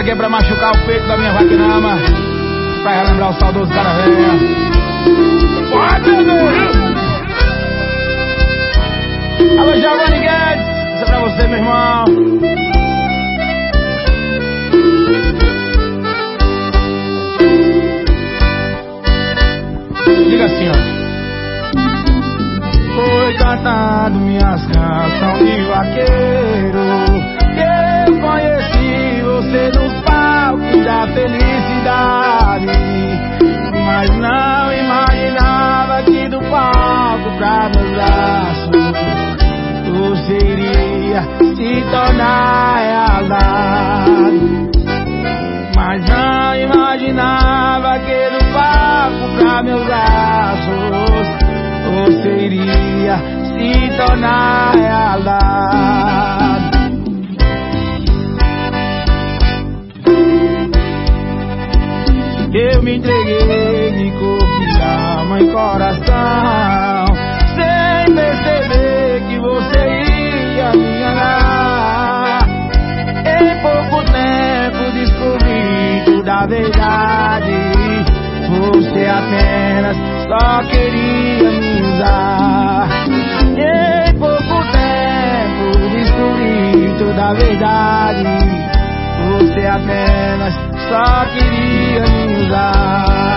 Essa aqui é pra machucar o peito da minha vaquinama, pra relembrar o saudoso cara velho. Pode, meu! Alô, Giovanni Guedes, isso é pra você, meu irmão. Diga assim, ó. Foi cantando minhas canções de vaqueiro que eu conheci você nos palcos da felicidade, mas não imaginava que do palco pra meus braços você iria se tornar realidade. Mas não imaginava que do palco pra meus braços você iria se tornar realidade. Eu me entreguei de corpo, alma e coração, sem perceber que você ia me enganar. Em pouco tempo descobri toda a verdade. Você apenas só queria me usar. Em pouco tempo descobri toda a verdade. Você apenas só queria me usar.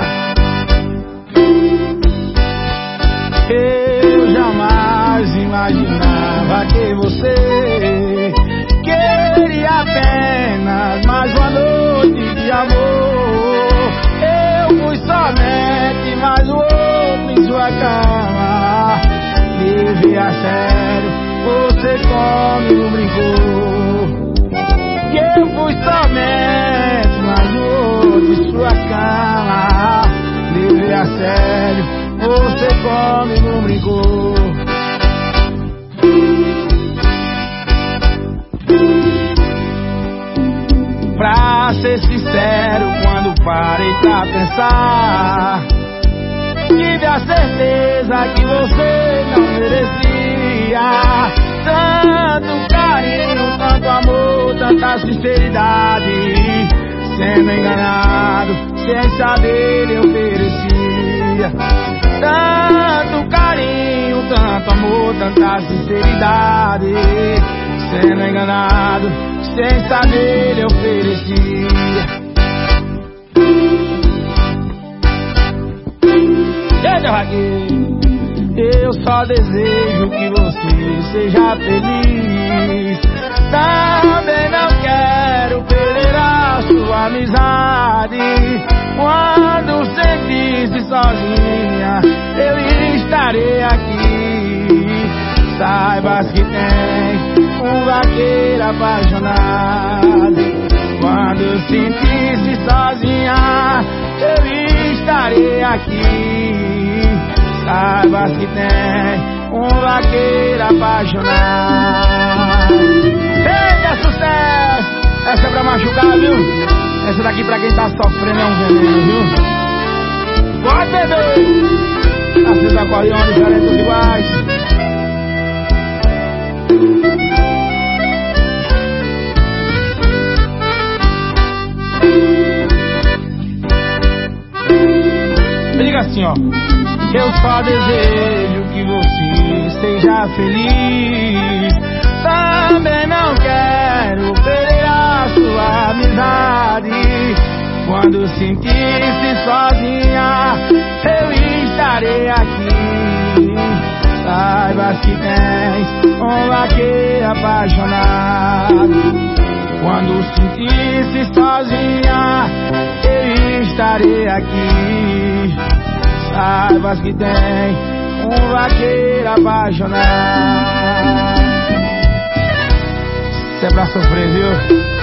Eu jamais imaginava que você queria apenas mais uma noite de amor. Eu fui somente mais um outro em sua cama. Levei a sério você comigo brincou. Que eu fui somente mais um outro em sua cama. Levei a sério você comigo brincou. Pra ser sincero, quando parei pra pensar, tive a certeza que você não merecia tanto carinho, tanto amor, tanta sinceridade. Sendo enganado, sem saber eu oferecia tanto carinho, tanto amor, tanta sinceridade. Sendo enganado, sem saber eu oferecia. Eu só desejo que você seja feliz. Também não quero perder a sua amizade. Quando sentir-se sozinha, eu estarei aqui. Saibas que tem um vaqueiro apaixonado. Quando sentir-se sozinha, eu estarei aqui. Saibas que tem um vaqueiro apaixonado. Eita, sucesso! Essa é pra machucar, viu? Essa daqui pra quem tá sofrendo é um veneno, viu? Pode beber! Acesa acordeão de talentos iguais. Diga assim, ó. Eu só desejo que você seja feliz. Também não quero perder a sua amizade. Quando sentir-se sozinha, eu estarei aqui. Saibas que tens um vaqueiro apaixonado. Quando sentir-se sozinha, eu estarei aqui. Saibas que tem um vaqueiro apaixonado. Isso é pra sofrer, viu?